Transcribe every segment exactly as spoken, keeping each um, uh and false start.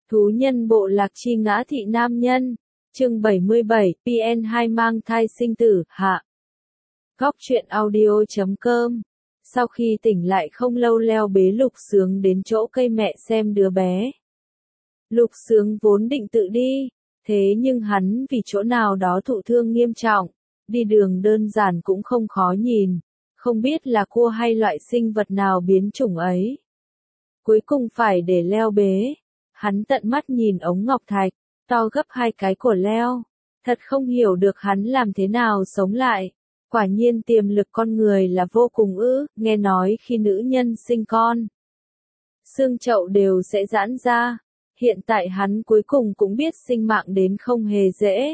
Thú nhân bộ lạc chi ngã thị nam nhân. Chương bảy mươi bảy, pê en hai mang thai sinh tử, hạ. Góc truyện audio chấm com. Sau khi tỉnh lại không lâu Leo bế Lục Sướng đến chỗ cây mẹ xem đứa bé. Lục Sướng vốn định tự đi, thế nhưng hắn vì chỗ nào đó thụ thương nghiêm trọng, đi đường đơn giản cũng không khó nhìn, không biết là cua hay loại sinh vật nào biến chủng ấy. Cuối cùng phải để Leo bế. Hắn tận mắt nhìn ống ngọc thạch, to gấp hai cái của Leo. Thật không hiểu được hắn làm thế nào sống lại. Quả nhiên tiềm lực con người là vô cùng ư, nghe nói khi nữ nhân sinh con, xương chậu đều sẽ giãn ra. Hiện tại hắn cuối cùng cũng biết sinh mạng đến không hề dễ.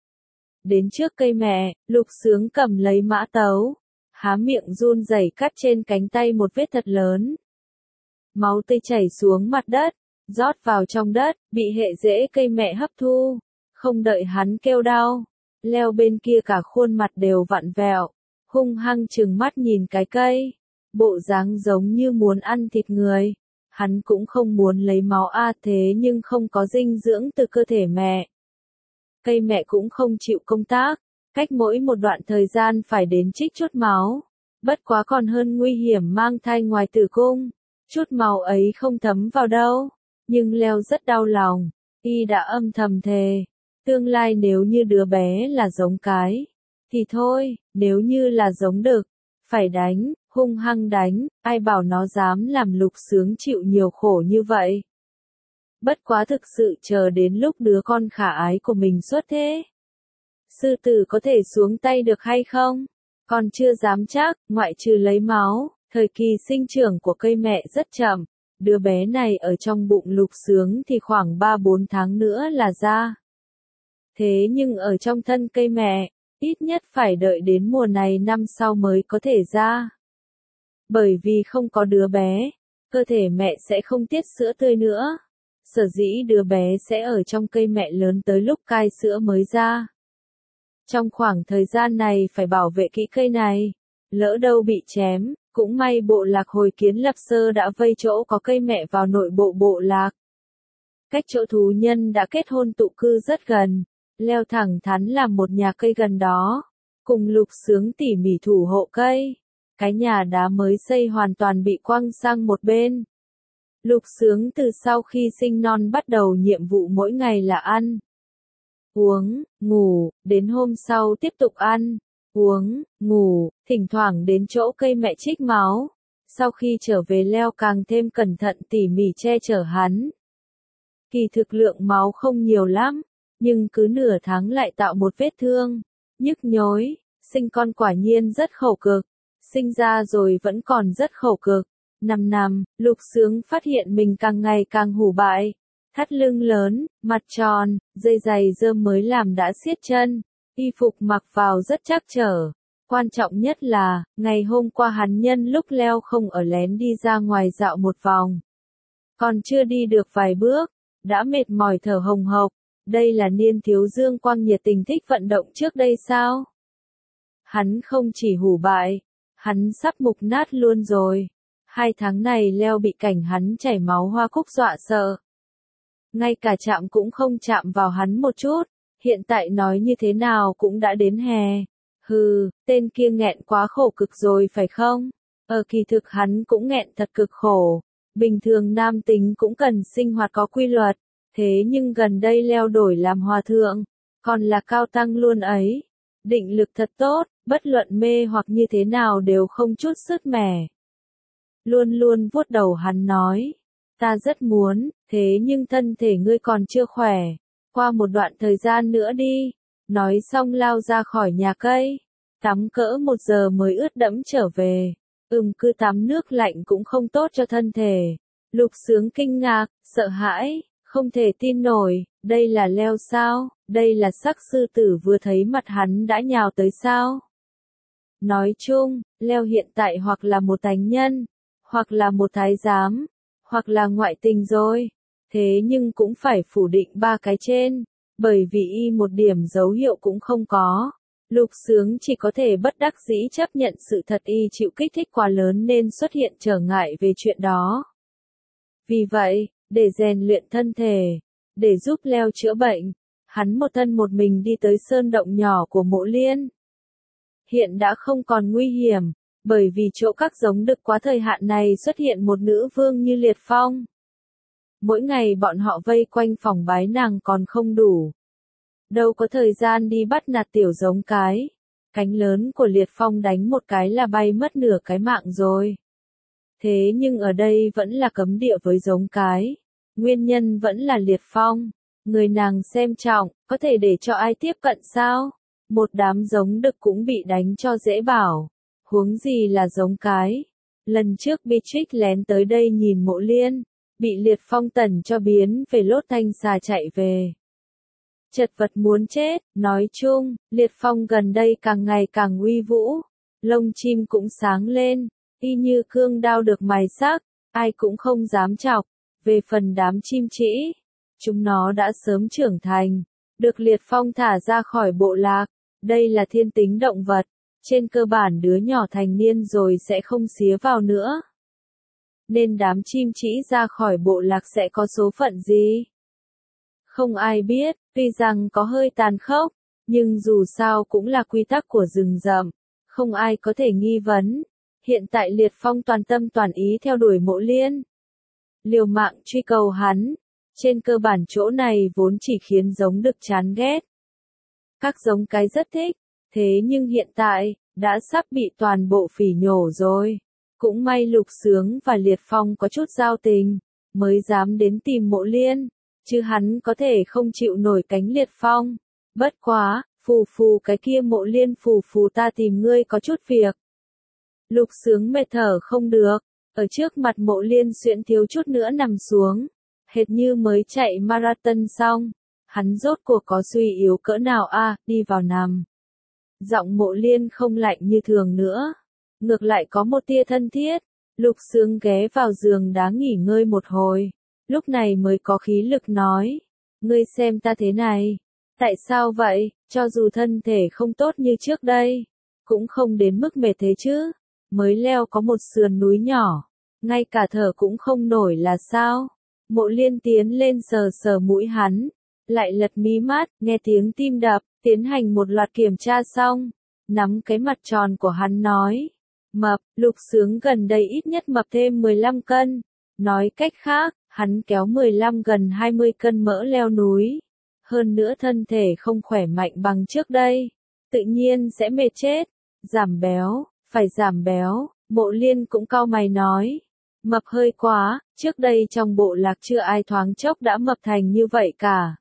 Đến trước cây mẹ, Lục Sướng cầm lấy mã tấu, há miệng run rẩy cắt trên cánh tay một vết thật lớn. Máu tươi chảy xuống mặt đất, rót vào trong đất, bị hệ rễ cây mẹ hấp thu. Không đợi hắn kêu đau, Leo bên kia cả khuôn mặt đều vặn vẹo, hung hăng trừng mắt nhìn cái cây, bộ dáng giống như muốn ăn thịt người. Hắn cũng không muốn lấy máu a thế nhưng không có dinh dưỡng từ cơ thể mẹ. Cây mẹ cũng không chịu công tác, cách mỗi một đoạn thời gian phải đến trích chút máu. Bất quá còn hơn nguy hiểm mang thai ngoài tử cung, chút máu ấy không thấm vào đâu. Nhưng Leo rất đau lòng, y đã âm thầm thề, tương lai nếu như đứa bé là giống cái, thì thôi, nếu như là giống đực, phải đánh, hung hăng đánh, ai bảo nó dám làm Lục Sướng chịu nhiều khổ như vậy. Bất quá thực sự chờ đến lúc đứa con khả ái của mình xuất thế. Sư tử có thể xuống tay được hay không? Còn chưa dám chắc, ngoại trừ lấy máu, thời kỳ sinh trưởng của cây mẹ rất chậm. Đứa bé này ở trong bụng Lục Sướng thì khoảng ba bốn tháng nữa là ra. Thế nhưng ở trong thân cây mẹ, ít nhất phải đợi đến mùa này năm sau mới có thể ra. Bởi vì không có đứa bé, cơ thể mẹ sẽ không tiết sữa tươi nữa. Sở dĩ đứa bé sẽ ở trong cây mẹ lớn tới lúc cai sữa mới ra. Trong khoảng thời gian này phải bảo vệ kỹ cây này, lỡ đâu bị chém. Cũng may bộ lạc hồi kiến lập sơ đã vây chỗ có cây mẹ vào nội bộ bộ lạc. Cách chỗ thú nhân đã kết hôn tụ cư rất gần, Leo thẳng thắn làm một nhà cây gần đó, cùng Lục Sướng tỉ mỉ thủ hộ cây. Cái nhà đá mới xây hoàn toàn bị quăng sang một bên. Lục Sướng từ sau khi sinh non bắt đầu nhiệm vụ mỗi ngày là ăn, uống, ngủ, đến hôm sau tiếp tục ăn, uống, ngủ, thỉnh thoảng đến chỗ cây mẹ trích máu. Sau khi trở về Leo càng thêm cẩn thận tỉ mỉ che chở hắn. Kỳ thực lượng máu không nhiều lắm, nhưng cứ nửa tháng lại tạo một vết thương, nhức nhối. Sinh con quả nhiên rất khổ cực, sinh ra rồi vẫn còn rất khổ cực. Năm năm, Lục Sướng phát hiện mình càng ngày càng hủ bại. Thắt lưng lớn, mặt tròn, dây giày rơm mới làm đã siết chân. Y phục mặc vào rất trắc trở. Quan trọng nhất là, ngày hôm qua hắn nhân lúc Leo không ở lén đi ra ngoài dạo một vòng. Còn chưa đi được vài bước, đã mệt mỏi thở hồng hộc. Đây là niên thiếu dương quang nhiệt tình thích vận động trước đây sao? Hắn không chỉ hủ bại, hắn sắp mục nát luôn rồi. Hai tháng này Leo bị cảnh hắn chảy máu hoa cúc dọa sợ. Ngay cả chạm cũng không chạm vào hắn một chút. Hiện tại nói như thế nào cũng đã đến hè. Hừ, tên kia nghẹn quá khổ cực rồi phải không? Ở kỳ thực hắn cũng nghẹn thật cực khổ. Bình thường nam tính cũng cần sinh hoạt có quy luật. Thế nhưng gần đây Leo đổi làm hòa thượng. Còn là cao tăng luôn ấy. Định lực thật tốt, bất luận mê hoặc như thế nào đều không chút sứt mẻ. Luôn luôn vuốt đầu hắn nói. Ta rất muốn, thế nhưng thân thể ngươi còn chưa khỏe. Qua một đoạn thời gian nữa đi. Nói xong lao ra khỏi nhà cây. Tắm cỡ một giờ mới ướt đẫm trở về. Ừm cứ tắm nước lạnh cũng không tốt cho thân thể. Lục Sướng kinh ngạc, sợ hãi, không thể tin nổi. Đây là Leo sao? Đây là sắc sư tử vừa thấy mặt hắn đã nhào tới sao? Nói chung, Leo hiện tại hoặc là một tánh nhân, hoặc là một thái giám, hoặc là ngoại tình rồi. Thế nhưng cũng phải phủ định ba cái trên, bởi vì y một điểm dấu hiệu cũng không có. Lục Sướng chỉ có thể bất đắc dĩ chấp nhận sự thật y chịu kích thích quá lớn nên xuất hiện trở ngại về chuyện đó. Vì vậy, để rèn luyện thân thể, để giúp Leo chữa bệnh. Hắn một thân một mình đi tới sơn động nhỏ của Mộ Liên. Hiện đã không còn nguy hiểm, bởi vì chỗ các giống đực quá thời hạn này xuất hiện một nữ vương như Liệt Phong. Mỗi ngày bọn họ vây quanh phòng bái nàng còn không đủ. Đâu có thời gian đi bắt nạt tiểu giống cái. Cánh lớn của Liệt Phong đánh một cái là bay mất nửa cái mạng rồi. Thế nhưng ở đây vẫn là cấm địa với giống cái. Nguyên nhân vẫn là Liệt Phong. Người nàng xem trọng, có thể để cho ai tiếp cận sao? Một đám giống đực cũng bị đánh cho dễ bảo. Huống gì là giống cái. Lần trước Beatrix lén tới đây nhìn Mộ Liên, bị Liệt Phong tẩn cho biến về lốt thanh xà chạy về. Chật vật muốn chết, nói chung, Liệt Phong gần đây càng ngày càng uy vũ. Lông chim cũng sáng lên, y như cương đao được mài sắc, ai cũng không dám chọc. Về phần đám chim trĩ, chúng nó đã sớm trưởng thành, được Liệt Phong thả ra khỏi bộ lạc. Đây là thiên tính động vật, trên cơ bản đứa nhỏ thành niên rồi sẽ không xía vào nữa. Nên đám chim trĩ ra khỏi bộ lạc sẽ có số phận gì? Không ai biết, tuy rằng có hơi tàn khốc, nhưng dù sao cũng là quy tắc của rừng rậm, không ai có thể nghi vấn. Hiện tại Liệt Phong toàn tâm toàn ý theo đuổi Mộ Liên, liều mạng truy cầu hắn. Trên cơ bản chỗ này vốn chỉ khiến giống đực chán ghét. Các giống cái rất thích, thế nhưng hiện tại, đã sắp bị toàn bộ phỉ nhổ rồi. Cũng may Lục Sướng và Liệt Phong có chút giao tình, mới dám đến tìm Mộ Liên, chứ hắn có thể không chịu nổi cánh Liệt Phong. Bất quá, phù phù cái kia Mộ Liên phù phù ta tìm ngươi có chút việc. Lục Sướng mệt thở không được, ở trước mặt Mộ Liên xuyễn thiếu chút nữa nằm xuống, hệt như mới chạy marathon xong. Hắn rốt cuộc có suy yếu cỡ nào a, à, đi vào nằm. Giọng Mộ Liên không lạnh như thường nữa, ngược lại có một tia thân thiết. Lục Sướng ghé vào giường đá nghỉ ngơi một hồi, lúc này mới có khí lực nói, ngươi xem ta thế này, tại sao vậy, cho dù thân thể không tốt như trước đây, cũng không đến mức mệt thế chứ, mới leo có một sườn núi nhỏ, ngay cả thở cũng không nổi là sao? Mộ Liên tiến lên sờ sờ mũi hắn, lại lật mí mắt, nghe tiếng tim đập, tiến hành một loạt kiểm tra xong, nắm cái mặt tròn của hắn nói, mập. Lục Sướng gần đây ít nhất mập thêm mười lăm cân, nói cách khác, hắn kéo mười lăm gần hai mươi cân mỡ leo núi, hơn nữa thân thể không khỏe mạnh bằng trước đây, tự nhiên sẽ mệt chết. Giảm béo, phải giảm béo. Mộ Liên cũng cau mày nói, mập hơi quá, trước đây trong bộ lạc chưa ai thoáng chốc đã mập thành như vậy cả.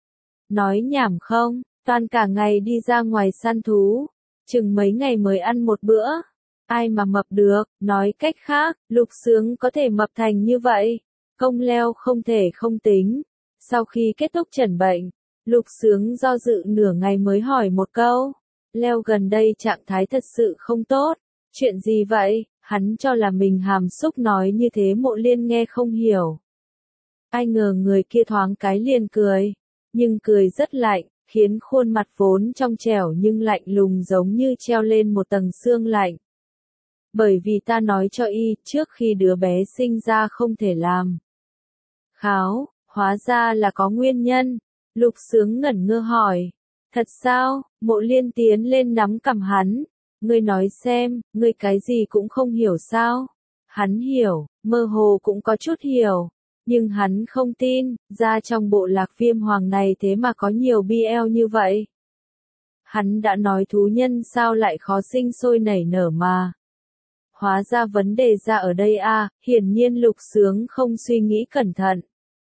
Nói nhảm không, toàn cả ngày đi ra ngoài săn thú, chừng mấy ngày mới ăn một bữa, ai mà mập được. Nói cách khác, Lục Sướng có thể mập thành như vậy, công leo không thể không tính. Sau khi kết thúc chẩn bệnh, Lục Sướng do dự nửa ngày mới hỏi một câu, leo gần đây trạng thái thật sự không tốt, chuyện gì vậy? Hắn cho là mình hàm xúc nói như thế Mộ Liên nghe không hiểu. Ai ngờ người kia thoáng cái liền cười, nhưng cười rất lạnh, khiến khuôn mặt vốn trong trẻo nhưng lạnh lùng giống như treo lên một tầng sương lạnh. Bởi vì ta nói cho y, trước khi đứa bé sinh ra không thể làm kháo, hóa ra là có nguyên nhân. Lục Sướng ngẩn ngơ hỏi, thật sao? Mộ Liên tiến lên nắm cằm hắn, ngươi nói xem, ngươi cái gì cũng không hiểu sao? Hắn hiểu, mơ hồ cũng có chút hiểu, nhưng hắn không tin, ra trong bộ lạc Viêm Hoàng này thế mà có nhiều bê lờ như vậy. Hắn đã nói thú nhân sao lại khó sinh sôi nảy nở mà. Hóa ra vấn đề ra ở đây a, à, hiển nhiên Lục Sướng không suy nghĩ cẩn thận.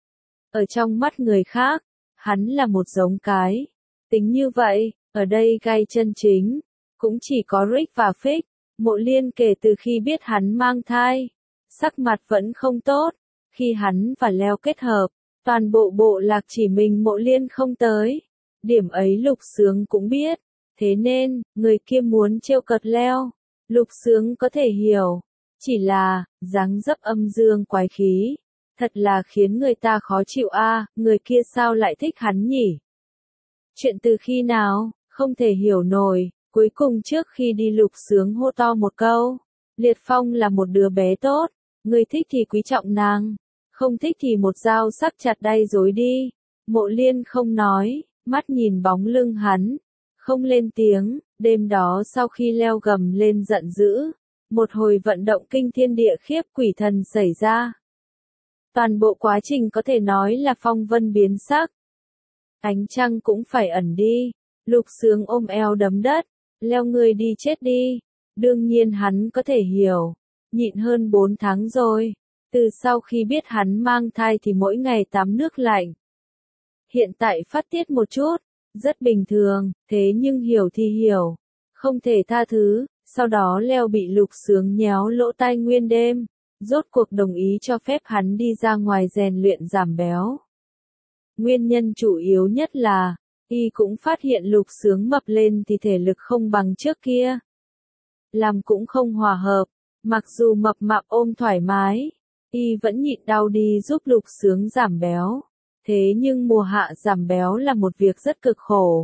Ở trong mắt người khác, hắn là một giống cái. Tính như vậy, ở đây gai chân chính, cũng chỉ có Rick và Fix. Mộ Liên kể từ khi biết hắn mang thai, sắc mặt vẫn không tốt. Khi hắn và Leo kết hợp, toàn bộ bộ lạc chỉ mình Mộ Liên không tới. Điểm ấy Lục Sướng cũng biết. Thế nên, người kia muốn trêu cợt Leo. Lục Sướng có thể hiểu. Chỉ là, dáng dấp âm dương quái khí. Thật là khiến người ta khó chịu a, à, người kia sao lại thích hắn nhỉ? Chuyện từ khi nào, không thể hiểu nổi. Cuối cùng trước khi đi Lục Sướng hô to một câu. Liệt Phong là một đứa bé tốt. Người thích thì quý trọng nàng. Không thích thì một dao sắc chặt đay dối đi. Mộ Liên không nói, mắt nhìn bóng lưng hắn, không lên tiếng. Đêm đó sau khi leo gầm lên giận dữ, một hồi vận động kinh thiên địa khiếp quỷ thần xảy ra. Toàn bộ quá trình có thể nói là phong vân biến sắc. Ánh trăng cũng phải ẩn đi. Lục Sướng ôm eo đấm đất, leo người đi chết đi. Đương nhiên hắn có thể hiểu, nhịn hơn bốn tháng rồi. Từ sau khi biết hắn mang thai thì mỗi ngày tắm nước lạnh. Hiện tại phát tiết một chút, rất bình thường, thế nhưng hiểu thì hiểu, không thể tha thứ. Sau đó leo bị Lục Sướng nhéo lỗ tai nguyên đêm, rốt cuộc đồng ý cho phép hắn đi ra ngoài rèn luyện giảm béo. Nguyên nhân chủ yếu nhất là, y cũng phát hiện Lục Sướng mập lên thì thể lực không bằng trước kia. Làm cũng không hòa hợp, mặc dù mập mạp ôm thoải mái, y vẫn nhịn đau đi giúp Lục Sướng giảm béo. Thế nhưng mùa hạ giảm béo là một việc rất cực khổ.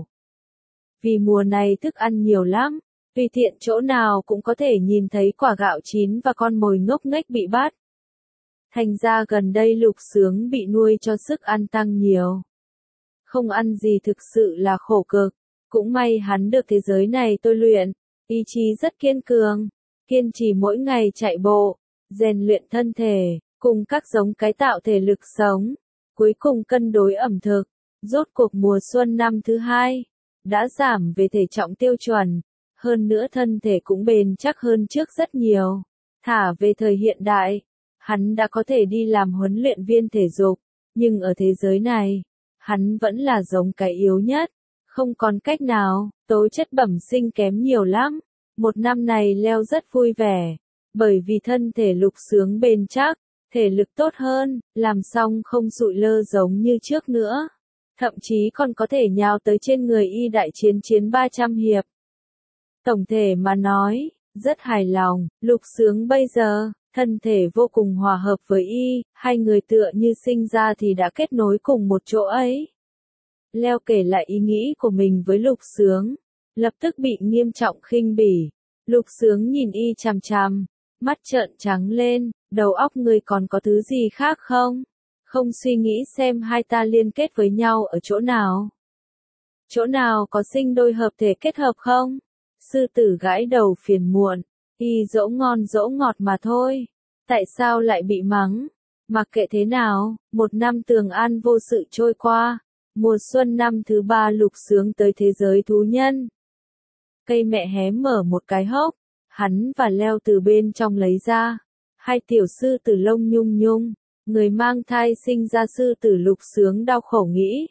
Vì mùa này thức ăn nhiều lắm, tùy tiện chỗ nào cũng có thể nhìn thấy quả gạo chín và con mồi ngốc nghếch bị bắt. Thành ra gần đây Lục Sướng bị nuôi cho sức ăn tăng nhiều. Không ăn gì thực sự là khổ cực, cũng may hắn được thế giới này tôi luyện, ý chí rất kiên cường, kiên trì mỗi ngày chạy bộ, rèn luyện thân thể, cùng các giống cái tạo thể lực sống, cuối cùng cân đối ẩm thực, rốt cuộc mùa xuân năm thứ hai, đã giảm về thể trọng tiêu chuẩn, hơn nữa thân thể cũng bền chắc hơn trước rất nhiều. Thả về thời hiện đại, hắn đã có thể đi làm huấn luyện viên thể dục, nhưng ở thế giới này, hắn vẫn là giống cái yếu nhất, không còn cách nào, tố chất bẩm sinh kém nhiều lắm. Một năm này leo rất vui vẻ, bởi vì thân thể Lục Sướng bền chắc, thể lực tốt hơn, làm xong không sụi lơ giống như trước nữa. Thậm chí còn có thể nhào tới trên người y đại chiến chiến ba trăm hiệp. Tổng thể mà nói, rất hài lòng, Lục Sướng bây giờ, thân thể vô cùng hòa hợp với y, hai người tựa như sinh ra thì đã kết nối cùng một chỗ ấy. Leo kể lại ý nghĩ của mình với Lục Sướng, lập tức bị nghiêm trọng khinh bỉ. Lục Sướng nhìn y chằm chằm, mắt trợn trắng lên, đầu óc người còn có thứ gì khác không? Không suy nghĩ xem hai ta liên kết với nhau ở chỗ nào? Chỗ nào có sinh đôi hợp thể kết hợp không? Sư tử gãi đầu phiền muộn, y dỗ ngon dỗ ngọt mà thôi. Tại sao lại bị mắng? Mặc kệ thế nào, một năm tường an vô sự trôi qua. Mùa xuân năm thứ ba Lục Sướng tới thế giới thú nhân. Cây mẹ hé mở một cái hốc, hắn và leo từ bên trong lấy ra. Hai tiểu sư tử lông nhung nhung, người mang thai sinh ra sư tử Lục Sướng đau khổ nghĩ.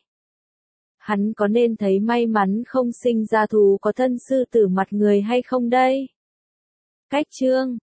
Hắn có nên thấy may mắn không sinh ra thú có thân sư tử mặt người hay không đây? Cách chương